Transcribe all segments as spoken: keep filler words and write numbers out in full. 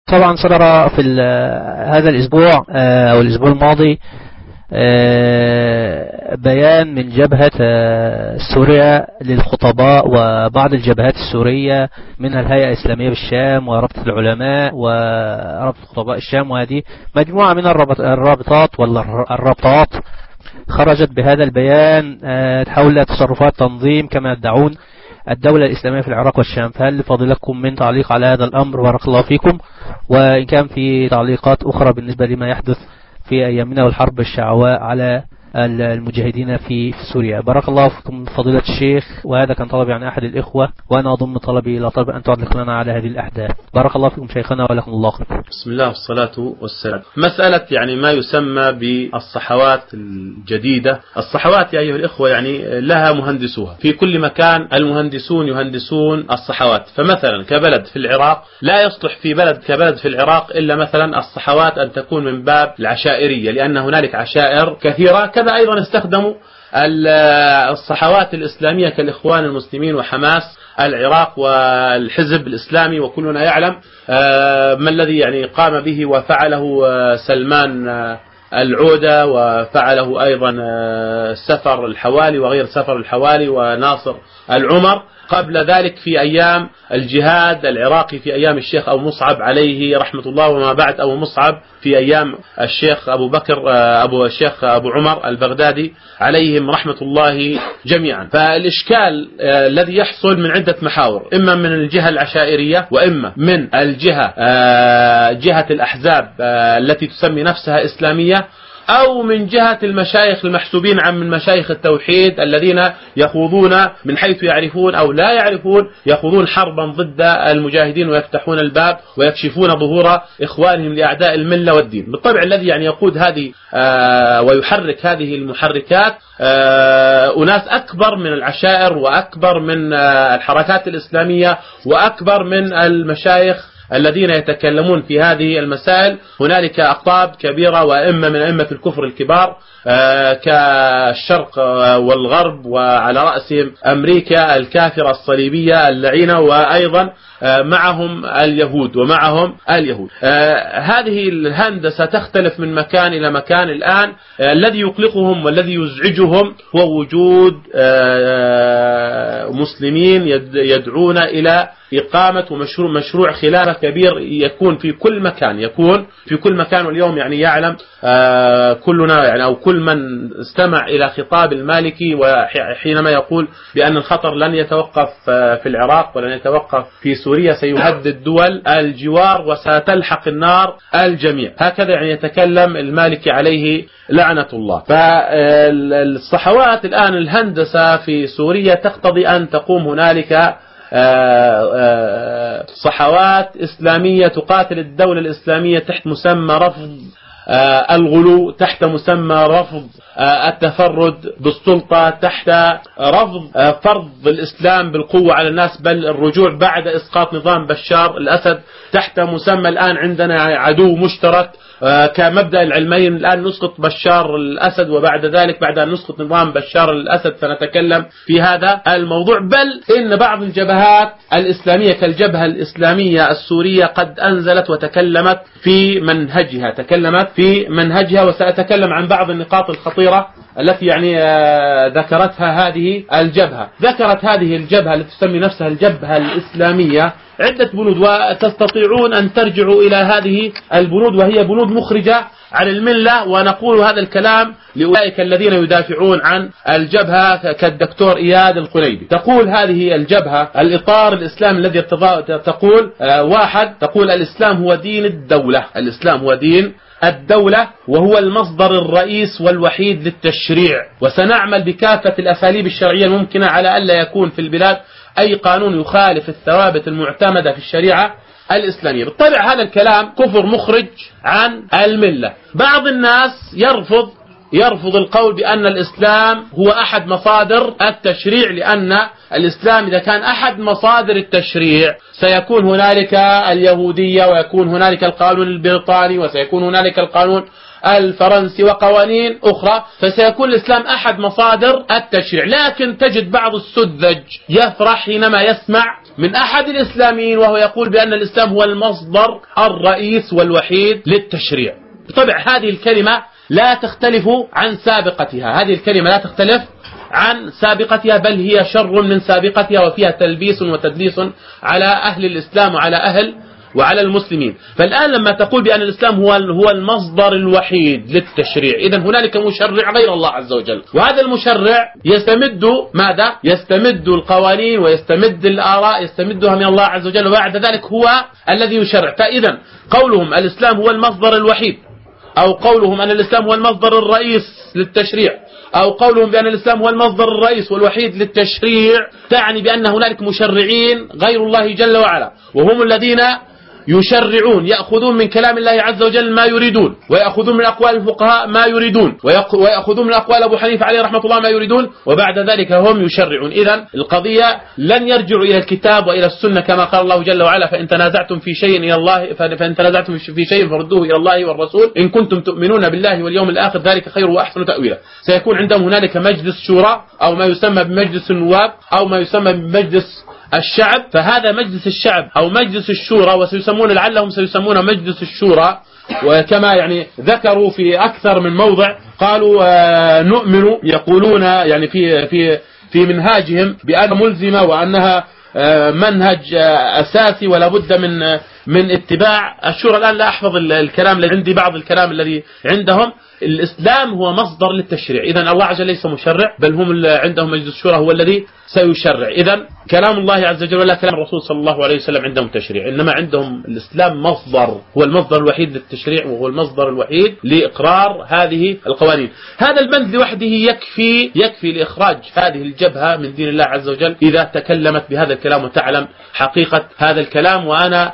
طبعا صدر في هذا الأسبوع أو الأسبوع الماضي بيان من جبهة سوريا للخطباء وبعض الجبهات السورية منها الهيئة الإسلامية بالشام ورابطة العلماء ورابطة خطباء الشام، وهذه مجموعة من الرابطات ولا الرابطات خرجت بهذا البيان حول تصرفات تنظيم كما يدعون الدولة الإسلامية في العراق والشام. فهل لفضيلتكم من تعليق على هذا الأمر؟ بارك الله فيكم. وإن كان في تعليقات أخرى بالنسبة لما يحدث في أيامنا والحرب الشعواء على المجاهدين في سوريا. بارك الله فيكم فضيلة الشيخ، وهذا كان طلبي عن أحد الإخوة وأنا أضم طلبي إلى طلب أن تعلق لنا على هذه الأحداث. بارك الله فيكم شيخنا ولكم الله خير. بسم الله والصلاة والسلام. مسألة يعني ما يسمى بالصحوات الجديدة. الصحوات يا أيها الإخوة يعني لها مهندسوها في كل مكان، المهندسون يهندسون الصحوات. فمثلا كبلد في العراق لا يصلح في بلد كبلد في العراق إلا مثلا الصحوات أن تكون من باب العشائرية، لأن هنالك عشائر كثيرة. كذا أيضا استخدموا الصحوات الإسلامية كالإخوان المسلمين وحماس العراق والحزب الإسلامي، وكلنا يعلم ما الذي يعني قام به وفعله سلمان العودة وفعله أيضا سفر الحوالي وغير سفر الحوالي وناصر العمر قبل ذلك في أيام الجهاد العراقي في أيام الشيخ أبو مصعب عليه رحمة الله، وما بعد أبو مصعب في أيام الشيخ أبو بكر أبو الشيخ أبو عمر البغدادي عليهم رحمة الله جميعا. فالإشكال الذي يحصل من عدة محاور، إما من الجهة العشائرية، وإما من الجهة جهة الأحزاب التي تسمي نفسها إسلامية، أو من جهة المشايخ المحسوبين عن من مشايخ التوحيد الذين يخوضون من حيث يعرفون أو لا يعرفون، يخوضون حربا ضد المجاهدين ويفتحون الباب ويكشفون ظهور إخوانهم لأعداء الملة والدين. بالطبع الذي يعني يقود هذه آه ويحرك هذه المحركات آه أناس أكبر من العشائر وأكبر من آه الحركات الإسلامية وأكبر من المشايخ الذين يتكلمون في هذه المسائل. هنالك أقطاب كبيرة وأئمة من أئمة الكفر الكبار كالشرق والغرب، وعلى رأسهم أمريكا الكافرة الصليبية اللعينة، وأيضا معهم اليهود ومعهم اليهود. هذه الهندسة تختلف من مكان إلى مكان. الآن الذي يقلقهم والذي يزعجهم هو وجود مسلمين يدعون إلى إقامة ومشروع مشروع خلافة كبير يكون في كل مكان يكون في كل مكان. واليوم يعني يعلم كلنا يعني أو كل من استمع إلى خطاب المالكي وحينما يقول بأن الخطر لن يتوقف في العراق ولن يتوقف في سوريا، سيهدد دول الجوار وستلحق النار الجميع. هكذا يعني يتكلم المالكي عليه لعنة الله. فالصحوات الآن الهندسة في سوريا تقتضي أن تقوم هنالك صحوات إسلامية تقاتل الدولة الإسلامية تحت مسمى رفض الغلو، تحت مسمى رفض التفرد بالسلطة، تحت رفض فرض الإسلام بالقوة على الناس، بل الرجوع بعد إسقاط نظام بشار الأسد، تحت مسمى الآن عندنا عدو مشترك كمبدأ العلمين. الآن نسقط بشار الأسد وبعد ذلك بعد أن نسقط نظام بشار الأسد سنتكلم في هذا الموضوع. بل إن بعض الجبهات الإسلامية كالجبهة الإسلامية السورية قد أنزلت وتكلمت في منهجها تكلمت في منهجها وسأتكلم عن بعض النقاط الخطيرة التي يعني ذكرتها هذه الجبهة. ذكرت هذه الجبهة التي تسمي نفسها الجبهة الإسلامية عدة بنود، وتستطيعون أن ترجعوا إلى هذه البنود وهي بنود مخرجة عن الملة. ونقول هذا الكلام لأولئك الذين يدافعون عن الجبهة كالدكتور إياد القنيبي. تقول هذه الجبهة الإطار الإسلام الذي تقول واحد، تقول الإسلام هو دين الدولة، الإسلام هو دين الدولة وهو المصدر الرئيس والوحيد للتشريع، وسنعمل بكافة الأساليب الشرعية الممكنة على ألا يكون في البلاد أي قانون يخالف الثوابت المعتمدة في الشريعة الإسلامية. بالطبع هذا الكلام كفر مخرج عن الملة. بعض الناس يرفض يرفض القول بأن الإسلام هو أحد مصادر التشريع، لأن الإسلام إذا كان أحد مصادر التشريع سيكون هنالك اليهودية ويكون هنالك القانون البريطاني وسيكون هنالك القانون الفرنسي وقوانين أخرى، فسيكون الإسلام أحد مصادر التشريع. لكن تجد بعض السذج يفرح حينما يسمع من أحد الإسلاميين وهو يقول بأن الإسلام هو المصدر الرئيس والوحيد للتشريع. بالطبع هذه الكلمة لا تختلف عن سابقتها، هذه الكلمة لا تختلف عن سابقتها، بل هي شر من سابقتها، وفيها تلبيس وتدليس على أهل الإسلام وعلى أهل وعلى المسلمين. فالآن لما تقول بأن الإسلام هو هو المصدر الوحيد للتشريع، إذا هنالك مشرع غير الله عز وجل، وهذا المشرع يستمد ماذا؟ يستمد القوانين ويستمد الآراء، يستمدها من الله عز وجل، وبعد ذلك هو الذي يشرع. فإذا قولهم الإسلام هو المصدر الوحيد، أو قولهم أن الإسلام هو المصدر الرئيس للتشريع، أو قولهم بأن الإسلام هو المصدر الرئيس والوحيد للتشريع، تعني بأن هنالك مشرعين غير الله جل وعلا، وهم الذين يشرعون، يأخذون من كلام الله عز وجل ما يريدون، ويأخذون من أقوال الفقهاء ما يريدون، ويأخذون من أقوال أبو حنيفة عليه رحمة الله ما يريدون، وبعد ذلك هم يشرعون. إذن القضية لن يرجعوا إلى الكتاب وإلى السنة كما قال الله جل وعلا: فإن تنازعتم في شيء إلى الله فإن تنازعتم في شيء فردوه إلى الله والرسول إن كنتم تؤمنون بالله واليوم الآخر ذلك خير وأحسن تأويلا. سيكون عندهم هنالك مجلس شورى، أو ما يسمى بمجلس النواب، أو ما يسمى بمجلس الشعب. فهذا مجلس الشعب أو مجلس الشورى، وسيسمون لعلهم سيسمون مجلس الشورى، وكما يعني ذكروا في أكثر من موضع قالوا آه نؤمن، يقولون يعني في في في منهاجهم بأنها ملزمة، وأنها آه منهج آه أساسي ولا بد من من اتباع الشورى. الآن لا أحفظ الكلام الذي عندي، بعض الكلام الذي عندهم. الإسلام هو مصدر للتشريع، إذن الله عز وجل ليس مشرع، بل هم عندهم مجلس الشورى هو الذي سيشرع. إذن كلام الله عز وجل ولا كلام الرسول صلى الله عليه وسلم عندهم تشريع، إنما عندهم الإسلام مصدر، هو المصدر الوحيد للتشريع، وهو المصدر الوحيد لإقرار هذه القوانين. هذا البند لوحده يكفي يكفي لإخراج هذه الجبهة من دين الله عز وجل إذا تكلمت بهذا الكلام وتعلم حقيقة هذا الكلام. وأنا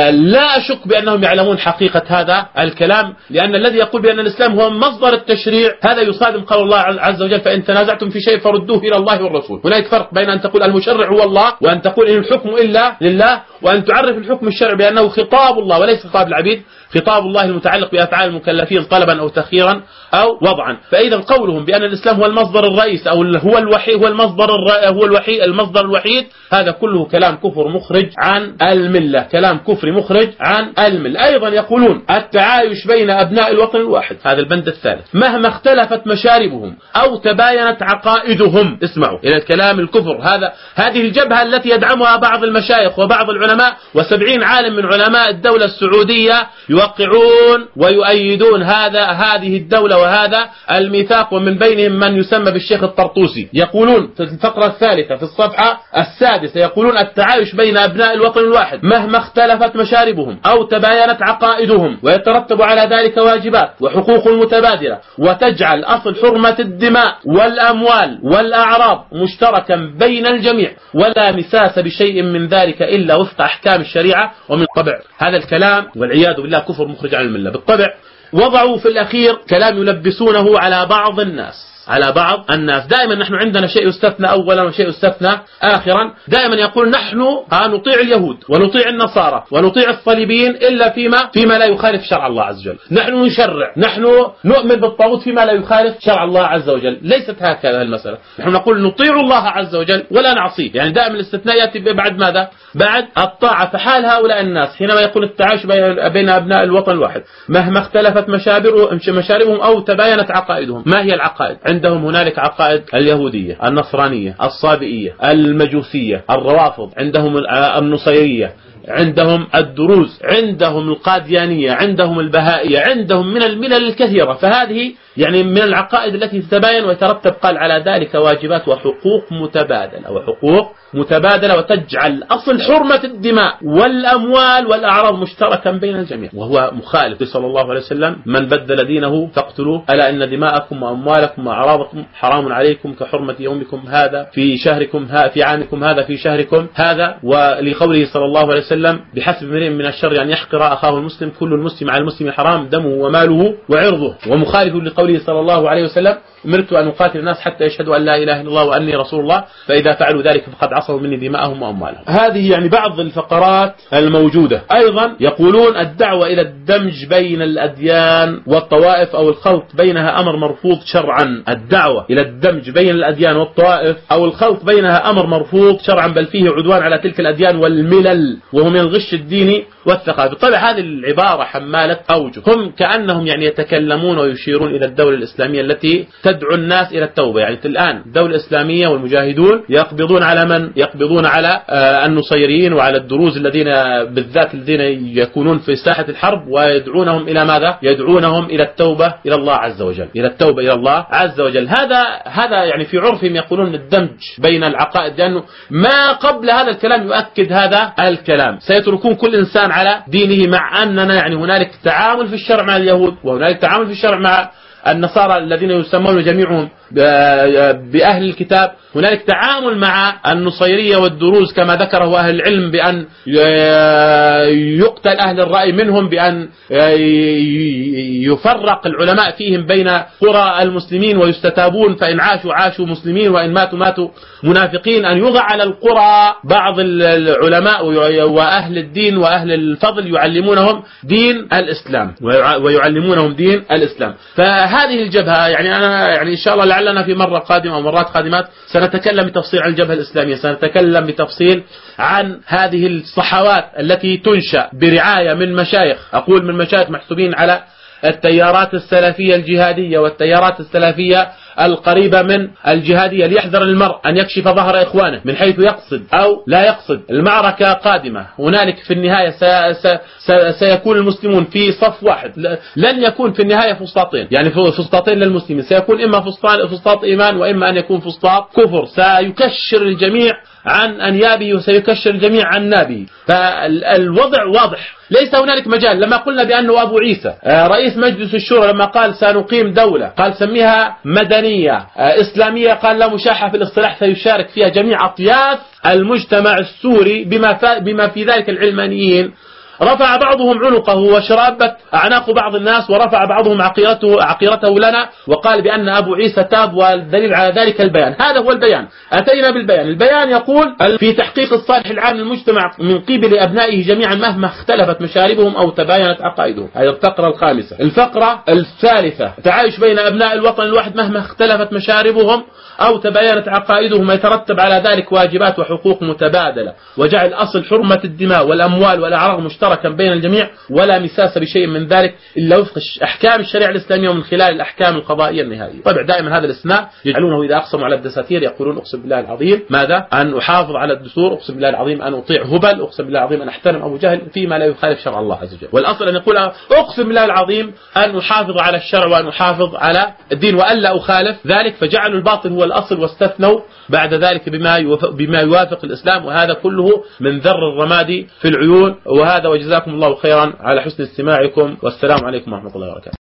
لا أشك بأنهم يعلمون حقيقة هذا الكلام، لأن الذي يقول بأن الإسلام هو مصدر التشريع هذا يصادم قول الله عز وجل: فإن تنازعتم في شيء فردوه إلى الله والرسول. هناك فرق بين أن تقول المشرع هو الله، وأن تقول إن الحكم إلا لله، وأن تعرف الحكم الشرعي بأنه خطاب الله وليس خطاب العبيد، خطاب الله المتعلق بأفعال المكلفين طلبا أو تخييرا أو وضعا. فإذا قولهم بأن الإسلام هو المصدر الرئيس أو هو الوحيد هو المصدر هو الوحيد المصدر الوحيد، هذا كله كلام كفر مخرج عن الملة، كلام كفر مخرج عن الملة. أيضا يقولون التعايش بين أبناء الوطن الواحد، هذا البند الثالث: مهما اختلفت مشاربهم أو تباينت عقائدهم. اسمعوا إلى الكلام الكفر هذا. هذه الجبهة التي يدعمها بعض المشايخ وبعض العلماء وسبعين عالم من علماء الدولة السعودية يوقعون ويؤيدون هذا هذه الدولة وهذا الميثاق، ومن بينهم من يسمى بالشيخ الطرطوسي. يقولون في الفقرة الثالثة في الصفحة السادسة، يقولون التعايش بين أبناء الوطن الواحد مهما اختلفت مشاربهم أو تباينت عقائدهم، ويترتب على ذلك واجبات وحقوق متبادلة، وتجعل أصل حرمة الدماء والأموال والأعراض مشتركا بين الجميع، ولا مساس بشيء من ذلك إلا وفق أحكام الشريعة. ومن طبع هذا الكلام والعياذ بالله كفر مخرج عن الملة. بالطبع وضعوا في الأخير كلام يلبسونه على بعض الناس على بعض الناس دائما نحن عندنا شيء يستثنى أولا وشيء يستثنى آخرا. دائما يقول نحن نطيع اليهود ونطيع النصارى ونطيع الصليبيين إلا فيما فيما لا يخالف شرع الله عز وجل. نحن نشرع، نحن نؤمن بالطاغوت فيما لا يخالف شرع الله عز وجل. ليست هكذا المسألة. نحن نقول نطيع الله عز وجل ولا نعصيه، يعني دائما الاستثناء يأتي بعد ماذا؟ بعد الطاعة. فحال هؤلاء الناس حينما يقول التعايش بين أبناء الوطن الواحد مهما اختلفت مشاربهم أو تباينت عقائدهم. ما هي العقائد؟ عندهم هنالك عقائد اليهودية، النصرانية، الصابئية، المجوسية، الروافض، عندهم النصيرية، عندهم الدروز، عندهم القاديانية، عندهم البهائية، عندهم من الملل الكثيرة. فهذه يعني من العقائد التي تتباين ويترتب قال على ذلك واجبات وحقوق متبادلة وحقوق متبادلة وتجعل أصل حرمة الدماء والأموال والأعراض مشتركا بين الجميع، وهو مخالف صلى الله عليه وسلم: من بدل دينه فاقتلوه، ألا إن دماءكم وأموالكم وأعراضكم حرام عليكم كحرمة يومكم هذا في شهركم ها في عامكم هذا في شهركم هذا. ولقوله صلى الله عليه وسلم وسلم: بحسب امرئ من الشر أن يحقر أخاه المسلم، كل المسلم على المسلم حرام، دمه وماله وعرضه. ومخالف لقوله صلى الله عليه وسلم: أمرت أن أقاتل الناس حتى يشهدوا أن لا إله إلا الله وأني رسول الله، فإذا فعلوا ذلك فقد عصوا مني دماءهم وأموالهم. هذه يعني بعض الفقرات الموجودة. أيضا يقولون: الدعوة إلى الدمج بين الأديان والطوائف أو الخلط بينها أمر مرفوض شرعا. الدعوة إلى الدمج بين الأديان والطوائف أو الخلط بينها أمر مرفوض شرعا، بل فيه عدوان على تلك الأديان والملل، وهو من الغش الديني والثقافة. بالطبع هذه العبارة حمالة أوجه، هم كأنهم يعني يتكلمون ويشيرون إلى الدولة الإسلامية التي تدعو الناس إلى التوبة. يعني الآن الدولة الإسلامية والمجاهدون يقبضون على من؟ يقبضون على النصيريين وعلى الدروز الذين بالذات الذين يكونون في ساحة الحرب، ويدعونهم إلى ماذا؟ يدعونهم إلى التوبة إلى الله عز وجل، إلى التوبة إلى الله عز وجل. هذا هذا يعني في عرفهم يقولون الدمج بين العقائد، لأنه ما قبل هذا الكلام يؤكد هذا الكلام. سيتركون كل إنسان على دينه، مع أننا يعني هنالك تعامل في الشرع مع اليهود، وهنالك تعامل في الشرع مع النصارى الذين يسمون جميعهم بأهل الكتاب، هنالك تعامل مع النصيرية والدروز كما ذكره أهل العلم، بأن يقتل أهل الرأي منهم، بأن يفرق العلماء فيهم بين قرى المسلمين ويستتابون، فإن عاشوا عاشوا مسلمين وإن ماتوا ماتوا منافقين، أن يوضع على القرى بعض العلماء وأهل الدين وأهل الفضل يعلمونهم دين الإسلام ويعلمونهم دين الإسلام. فهذه الجبهة يعني أنا يعني إن شاء الله لعلنا في مرة قادمة أو مرات قادمات سنتكلم بتفصيل عن الجبهة الإسلامية، سنتكلم بتفصيل عن هذه الصحوات التي تنشأ برعاية من مشايخ، أقول من مشايخ محسوبين على التيارات السلفية الجهادية والتيارات السلفية القريبة من الجهادية، ليحذر المرء أن يكشف ظهر إخوانه من حيث يقصد أو لا يقصد. المعركة قادمة، هنالك في النهاية سيكون المسلمون في صف واحد، لن يكون في النهاية فسطاطين، يعني فسطاطين للمسلمين، سيكون إما فسطاط إيمان وإما أن يكون فسطاط كفر، سيكشر الجميع عن أنيابه وسيكشر الجميع عن نابه. فالوضع واضح، ليس هنالك مجال. لما قلنا بأنه أبو عيسى رئيس مجلس الشورى لما قال سنقيم دولة، قال سميها مدنية إسلامية، قال لا مشاحة في الاصطلاح، سيشارك فيها جميع أطياف المجتمع السوري بما بما في ذلك العلمانيين. رفع بعضهم عنقه وشرابت أعناق بعض الناس، ورفع بعضهم عقيرته عقيرته لنا، وقال بأن أبو عيسى تاب، والدليل على ذلك البيان. هذا هو البيان، أتينا بالبيان. البيان يقول في تحقيق الصالح العام للمجتمع من قبل أبنائه جميعا مهما اختلفت مشاربهم أو تباينت عقائدهم. هذه الفقرة الخامسة. الفقرة الثالثة: تعايش بين أبناء الوطن الواحد مهما اختلفت مشاربهم أو تباينت عقائدهم، يترتب على ذلك واجبات وحقوق متبادلة، وجعل أصل حرمة الدماء والأموال والأعراض مشتركا بين الجميع، ولا مساس بشيء من ذلك إلا وفق أحكام الشريعة الإسلامية ومن خلال الأحكام القضائية النهائية. طبعا دائما هذا الاستثناء يجعلونه إذا أقسموا على الدساتير يقولون أقسم بالله العظيم ماذا؟ أن أحافظ على الدستور، أقسم بالله العظيم أن أطيع هبل، أقسم بالله العظيم أن أحترم أبو جهل فيما لا يخالف شرع الله عز وجل. والأصل أن يقول أقسم بالله العظيم أن أحافظ على الشرع وأن أحافظ على الدين وألا أخالف ذلك، فجعلوا الباطل هو الأصل واستثنوا بعد ذلك بما بما يوافق الإسلام، وهذا كله من ذر الرماد في العيون. وهذا وجزاكم الله خيرا على حسن استماعكم، والسلام عليكم ورحمة الله وبركاته.